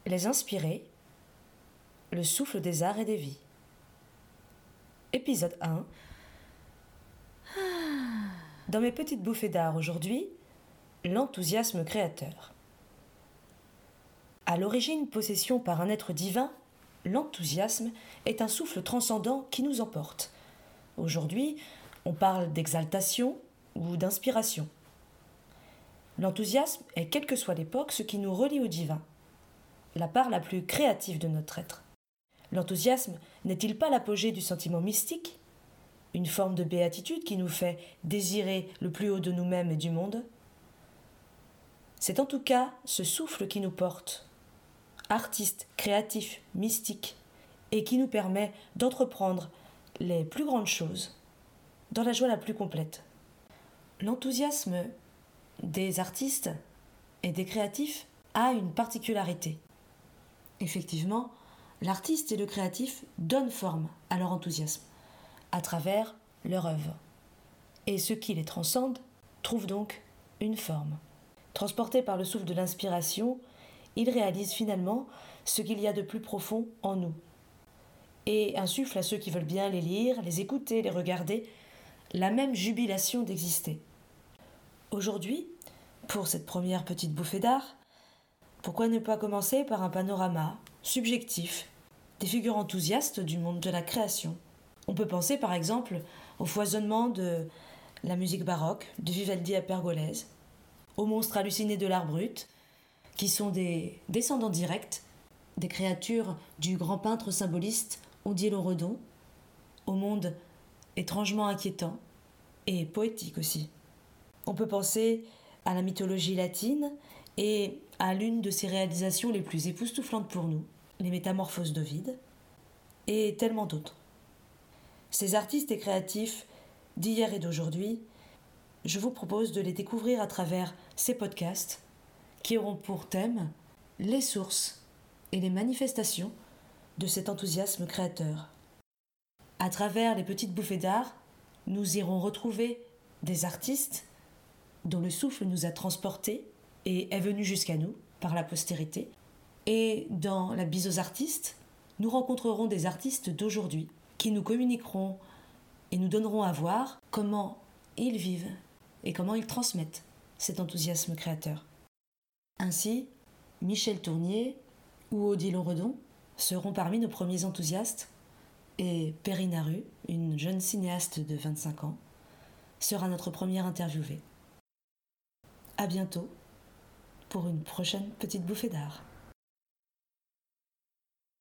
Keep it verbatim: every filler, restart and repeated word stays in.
Les inspirés, le souffle des arts et des vies. Épisode un. Dans mes petites bouffées d'art aujourd'hui, l'enthousiasme créateur. À l'origine possession par un être divin, l'enthousiasme est un souffle transcendant qui nous emporte. Aujourd'hui, on parle d'exaltation ou d'inspiration. L'enthousiasme est, quelle que soit l'époque, ce qui nous relie au divin, la part la plus créative de notre être. L'enthousiasme n'est-il pas l'apogée du sentiment mystique, une forme de béatitude qui nous fait désirer le plus haut de nous-mêmes et du monde? C'est en tout cas ce souffle qui nous porte, artiste, créatif, mystique, et qui nous permet d'entreprendre les plus grandes choses dans la joie la plus complète. L'enthousiasme des artistes et des créatifs a une particularité. Effectivement, l'artiste et le créatif donnent forme à leur enthousiasme à travers leur œuvre. Et ce qui les transcende trouve donc une forme. Transportés par le souffle de l'inspiration, ils réalisent finalement ce qu'il y a de plus profond en nous et insufflent à ceux qui veulent bien les lire, les écouter, les regarder, la même jubilation d'exister. Aujourd'hui, pour cette première petite bouffée d'art, pourquoi ne pas commencer par un panorama subjectif des figures enthousiastes du monde de la création? On peut penser par exemple au foisonnement de la musique baroque, de Vivaldi à Pergolèse, aux monstres hallucinés de l'art brut, qui sont des descendants directs des créatures du grand peintre symboliste Odilon Redon, au monde étrangement inquiétant et poétique aussi. On peut penser à la mythologie latine et à l'une de ses réalisations les plus époustouflantes pour nous, les Métamorphoses d'Ovide, et tellement d'autres. Ces artistes et créatifs d'hier et d'aujourd'hui, je vous propose de les découvrir à travers ces podcasts qui auront pour thème les sources et les manifestations de cet enthousiasme créateur. À travers les petites bouffées d'art, nous irons retrouver des artistes dont le souffle nous a transportés et est venu jusqu'à nous par la postérité. Et dans la bise aux artistes, nous rencontrerons des artistes d'aujourd'hui qui nous communiqueront et nous donneront à voir comment ils vivent et comment ils transmettent cet enthousiasme créateur. Ainsi, Michel Tournier ou Odilon Redon seront parmi nos premiers enthousiastes et Perrine Haru, une jeune cinéaste de vingt-cinq ans, sera notre première interviewée. À bientôt pour une prochaine petite bouffée d'art.